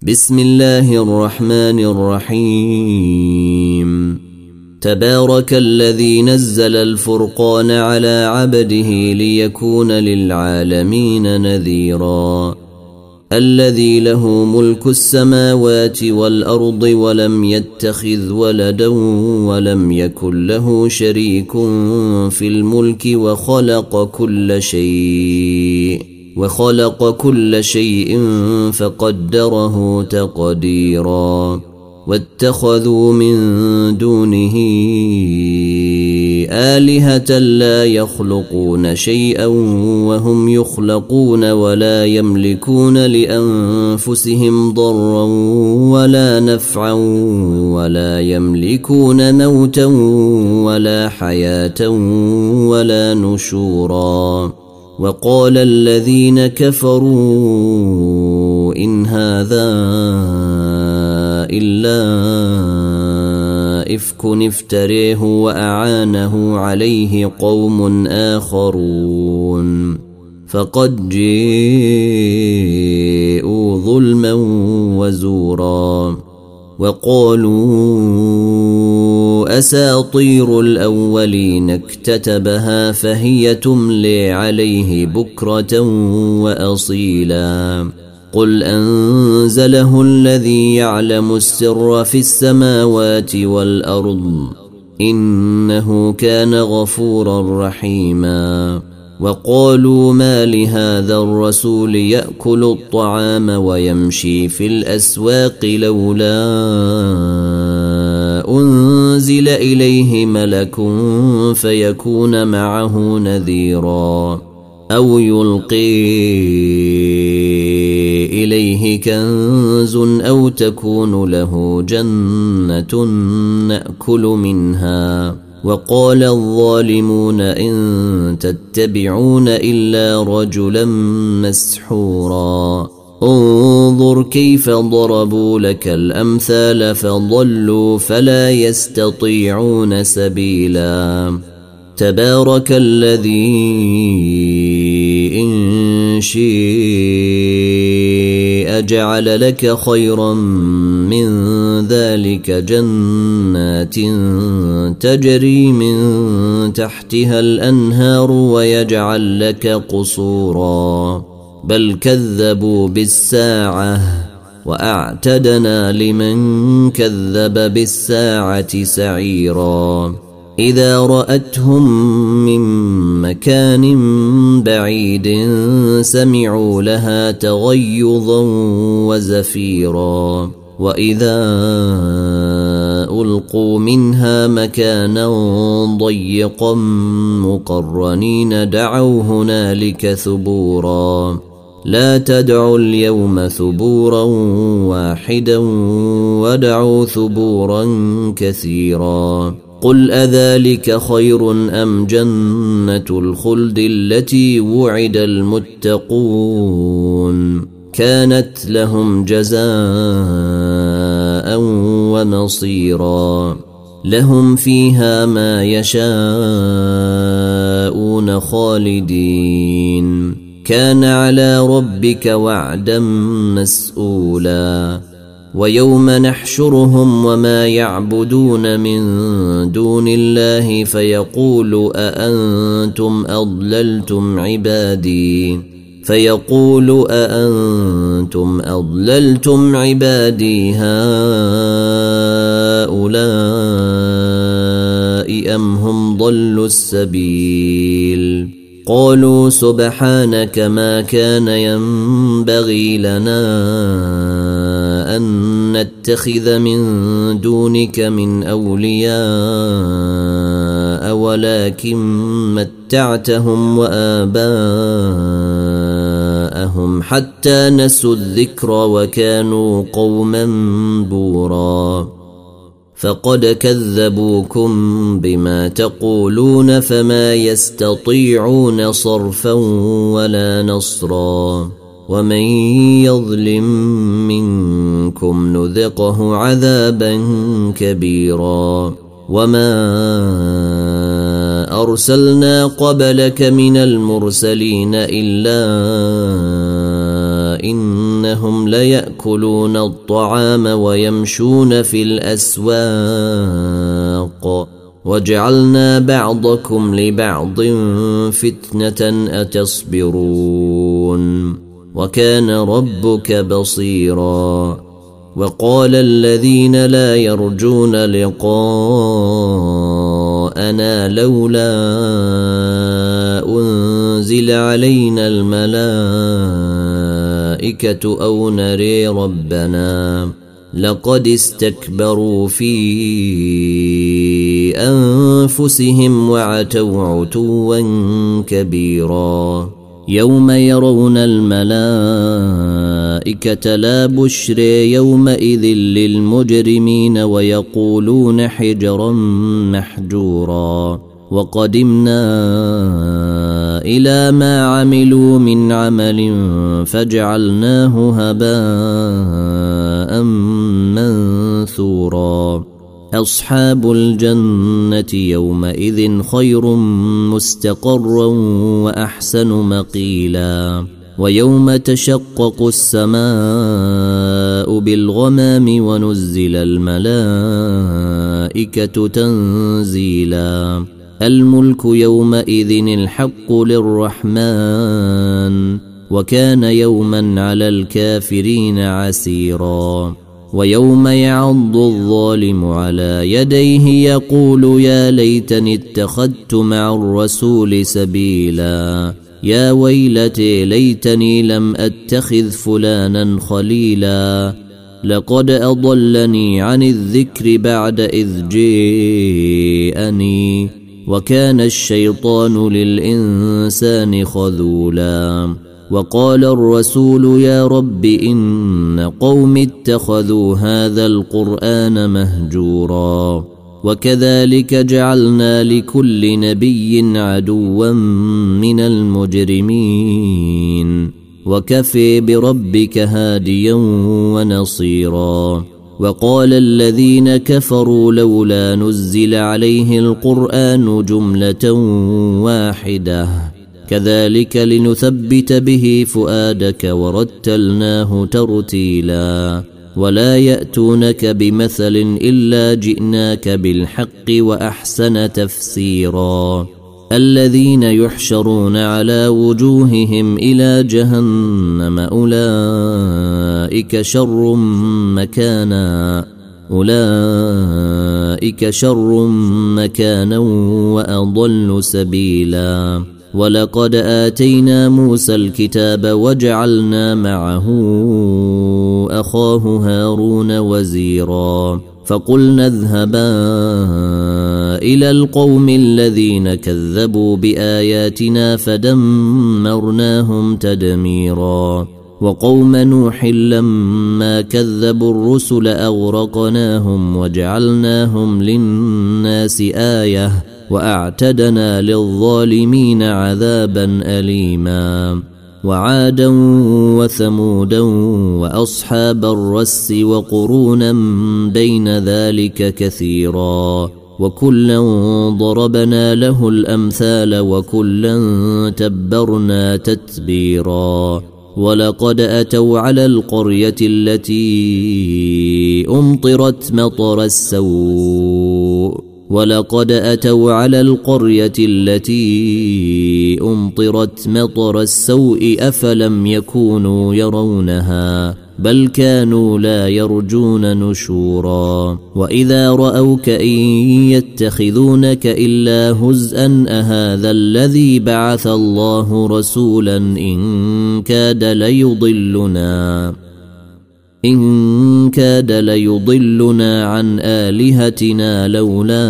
بسم الله الرحمن الرحيم. تبارك الذي نزل الفرقان على عبده ليكون للعالمين نذيرا. الذي له ملك السماوات والأرض ولم يتخذ ولدا ولم يكن له شريك في الملك وخلق كل شيء فقدره تقديرا. واتخذوا من دونه آلهة لا يخلقون شيئا وهم يخلقون ولا يملكون لأنفسهم ضرا ولا نفعا ولا يملكون موتا ولا حياة ولا نشورا. وقال الذين كفروا إن هذا إلا إفك افتريه وأعانه عليه قوم آخرون فقد جاءوا ظلما وزورا. وقالوا أساطير الأولين اكتتبها فهي تملي عليه بكرة وأصيلا. قل أنزله الذي يعلم السر في السماوات والأرض إنه كان غفورا رحيما. وقالوا ما لهذا الرسول يأكل الطعام ويمشي في الأسواق لولا أنزل إليه ملك فيكون معه نذيرا أو يلقي إليه كنز أو تكون له جنة نأكل منها. وقال الظالمون إن تتبعون إلا رجلا مسحورا. انظر كيف ضربوا لك الأمثال فضلوا فلا يستطيعون سبيلا. تبارك الذي إن شاء جعل لك خيرا من ذلك جنات تجري من تحتها الأنهار ويجعل لك قصورا بل كذبوا بالساعة وأعتدنا لمن كذب بالساعة سعيرا. إذا رأتهم من مكان بعيد سمعوا لها تغيظا وزفيرا. وإذا ألقوا منها مكانا ضيقا مقرنين دعوا هنالك ثبورا. لا تدعوا اليوم ثبورا واحدا ودعوا ثبورا كثيرا. قل أذلك خير أم جنة الخلد التي وعد المتقون كانت لهم جزاء ومصيرا. لهم فيها ما يشاءون خالدين كان على ربك وعدا مسؤولا. ويوم نحشرهم وما يعبدون من دون الله فيقول أأنتم أضللتم عبادي هؤلاء أم هم ضلوا السبيل. قالوا سبحانك ما كان ينبغي لنا أن نتخذ من دونك من أولياء ولكن متعتهم وآباءهم حتى نسوا الذكر وكانوا قوما بورا. فقد كذبوكم بما تقولون فما يستطيعون صرفا ولا نصرا. ومن يظلم منكم نذقه عذابا كبيرا. وما أرسلنا قبلك من المرسلين إلا إنهم ليأكلون الطعام ويمشون في الأسواق وجعلنا بعضكم لبعض فتنة أتصبرون وكان ربك بصيرا وقال الذين لا يرجون لقاءنا لولا أنزل علينا الملائكة أو نري ربنا لقد استكبروا في أنفسهم وعتوا عتوا كبيرا يوم يرون الملائكة لا بشر يومئذ للمجرمين ويقولون حجرا محجورا وقدمنا إلى ما عملوا من عمل فجعلناه هباء منثورا أصحاب الجنة يومئذ خير مستقرا وأحسن مقيلا ويوم تشقق السماء بالغمام ونزل الملائكة تنزيلا الملك يومئذ الحق للرحمن وكان يوما على الكافرين عسيرا ويوم يعض الظالم على يديه يقول يا ليتني اتخذت مع الرسول سبيلا يا ويلتي ليتني لم أتخذ فلانا خليلا لقد أضلني عن الذكر بعد إذ جاءني وكان الشيطان للإنسان خذولا وقال الرسول يا رب إن قوم اتخذوا هذا القرآن مهجورا وكذلك جعلنا لكل نبي عدوا من المجرمين وكفى بربك هاديا ونصيرا وقال الذين كفروا لولا نزل عليه القرآن جملة واحدة كذلك لنثبت به فؤادك ورتلناه ترتيلا ولا يأتونك بمثل إلا جئناك بالحق وأحسن تفسيرا الذين يحشرون على وجوههم إلى جهنم أولئك شر مكانا وأضل سبيلا ولقد آتينا موسى الكتاب وجعلنا معه أخاه هارون وزيرا فقلنا اذهبا إلى القوم الذين كذبوا بآياتنا فدمرناهم تدميرا وقوم نوح لما كذبوا الرسل أغرقناهم وجعلناهم للناس آية وأعتدنا للظالمين عذابا أليما وعادا وثمودا وأصحاب الرس وقرونا بين ذلك كثيرا وكلا ضربنا له الأمثال وكلا تبرنا تتبيرا ولقد أتوا على القرية التي أمطرت مطر السوء أفلم يكونوا يرونها بل كانوا لا يرجون نشورا وإذا رأوك إن يتخذونك إلا هزءا أهذا الذي بعث الله رسولا إن كاد ليضلنا عن آلهتنا لولا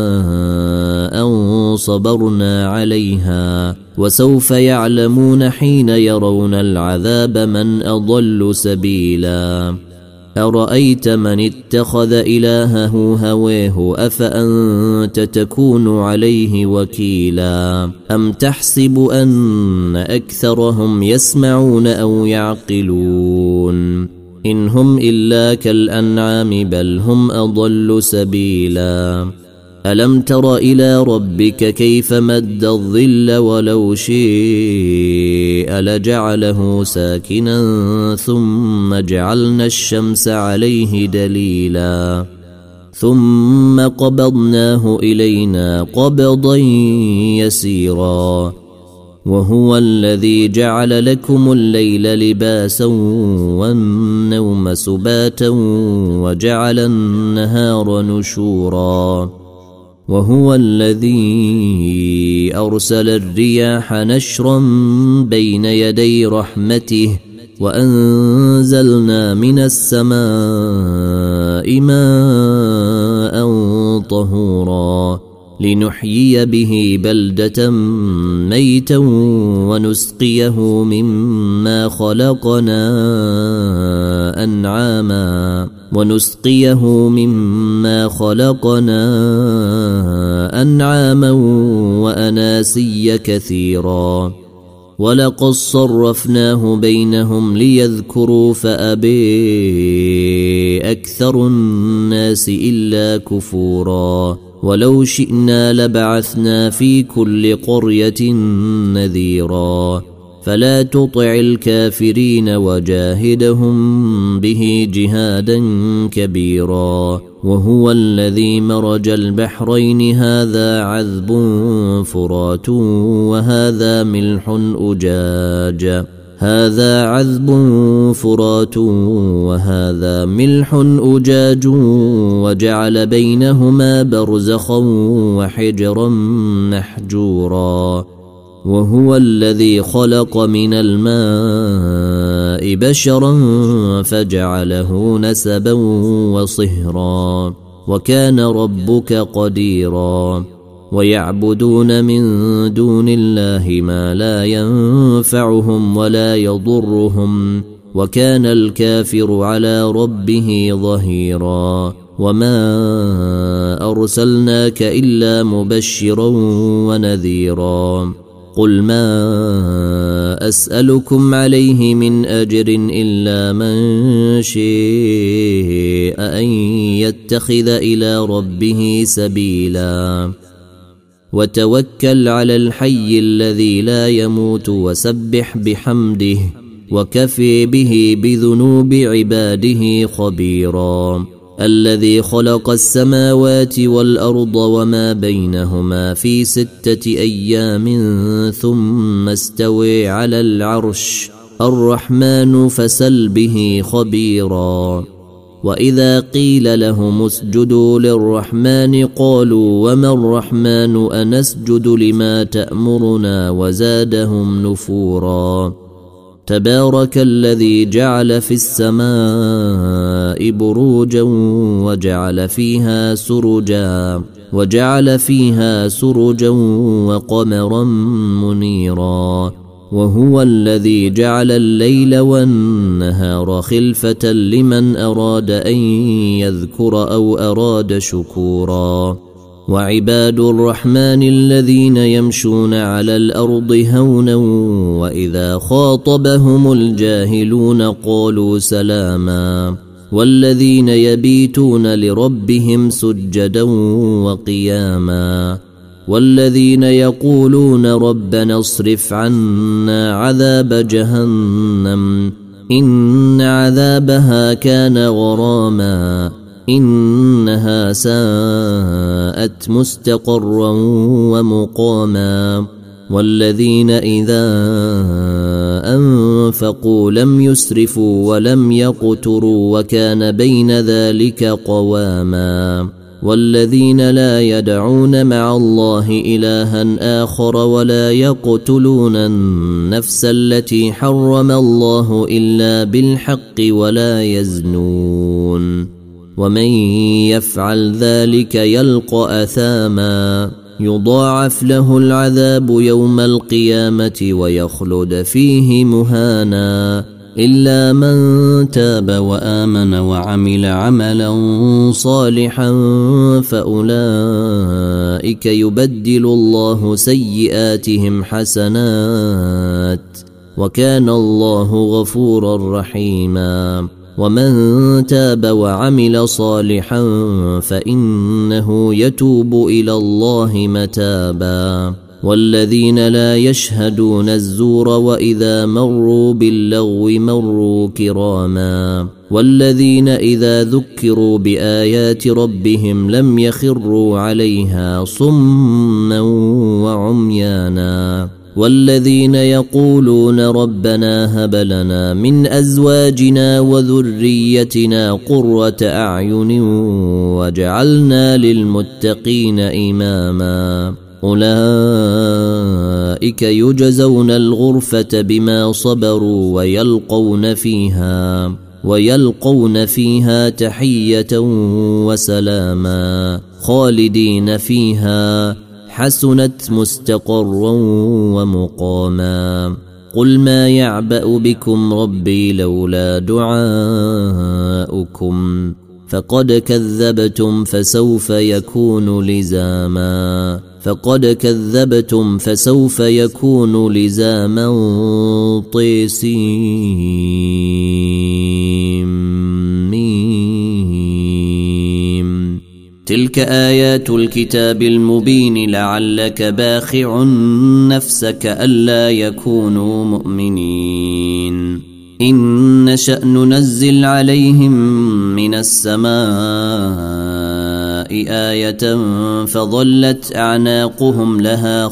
أن صبرنا عليها وسوف يعلمون حين يرون العذاب من أضل سبيلا أرأيت من اتخذ إلهه هواه أفأنت تكون عليه وكيلا أم تحسب أن أكثرهم يسمعون أو يعقلون إن هم إلا كالأنعام بل هم أضل سبيلا ألم تر إلى ربك كيف مد الظل ولو شيء لجعله ساكنا ثم جعلنا الشمس عليه دليلا ثم قبضناه إلينا قبضا يسيرا وهو الذي جعل لكم الليل لباسا والنوم سباتا وجعل النهار نشورا وهو الذي أرسل الرياح نشرا بين يدي رحمته وأنزلنا من السماء ماء طهورا لنحيي به بلدة ميتا ونسقيه مما خلقنا أنعاما وأناسيا كثيرا ولقد صرفناه بينهم ليذكروا فأبي أكثر الناس إلا كفورا ولو شئنا لبعثنا في كل قرية نذيرا فلا تطع الكافرين وجاهدهم به جهادا كبيرا وهو الذي مرج البحرين هذا عذب فرات وهذا ملح أجاج وجعل بينهما برزخا وحجرا محجورا وهو الذي خلق من الماء بشرا فجعله نسبا وصهرا وكان ربك قديرا ويعبدون من دون الله ما لا ينفعهم ولا يضرهم وكان الكافر على ربه ظهيرا وما أرسلناك إلا مبشرا ونذيرا قل ما أسألكم عليه من أجر إلا من شاء أن يتخذ إلى ربه سبيلا وتوكل على الحي الذي لا يموت وسبح بحمده وكفي به بذنوب عباده خبيرا الذي خلق السماوات والأرض وما بينهما في 6 أيام ثم استوى على العرش الرحمن فسل به خبيرا وإذا قيل لهم اسجدوا للرحمن قالوا وما الرحمن أنسجد لما تأمرنا وزادهم نفورا تبارك الذي جعل في السماء بروجا وجعل فيها سرجا وقمرا منيرا وهو الذي جعل الليل والنهار خلفة لمن أراد أن يذكر أو أراد شكورا وعباد الرحمن الذين يمشون على الأرض هونا وإذا خاطبهم الجاهلون قالوا سلاما والذين يبيتون لربهم سجدا وقياما والذين يقولون ربنا اصرف عنا عذاب جهنم إن عذابها كان غراما إنها ساءت مستقرا ومقاما والذين إذا أنفقوا لم يسرفوا ولم يقتروا وكان بين ذلك قواما والذين لا يدعون مع الله إلها آخر ولا يقتلون النفس التي حرم الله إلا بالحق ولا يزنون ومن يفعل ذلك يلقى أثاما يضاعف له العذاب يوم القيامة ويخلد فيه مهانا إلا من تاب وآمن وعمل عملا صالحا فأولئك يبدل الله سيئاتهم حسنات وكان الله غفورا رحيما ومن تاب وعمل صالحا فإنه يتوب إلى الله متابا والذين لا يشهدون الزور وإذا مروا باللغو مروا كراما والذين إذا ذكروا بآيات ربهم لم يخروا عليها صما وعميانا والذين يقولون ربنا هب لنا من أزواجنا وذريتنا قرة أعين واجعلنا للمتقين إماما أولئك يجزون الغرفة بما صبروا ويلقون فيها تحية وسلاما خالدين فيها حسنت مستقرا ومقاما قل ما يعبأ بكم ربي لولا دعاؤكم فقد كذبتم فسوف يكون لزاما طيسيم تلك آيات الكتاب المبين لعلك باخع نفسك ألا يكونوا مؤمنين إن نشأ ننزل عليهم من السماء آية فظلت أعناقهم لها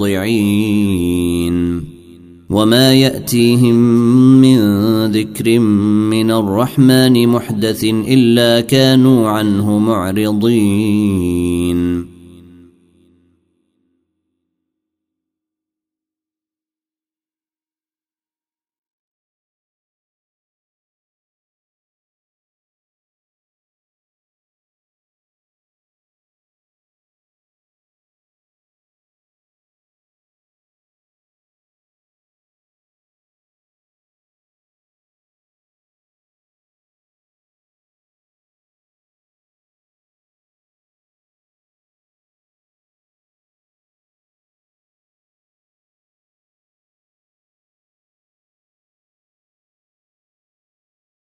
خاضعين وما يأتيهم من ذكر من الرحمن محدث إلا كانوا عنه معرضين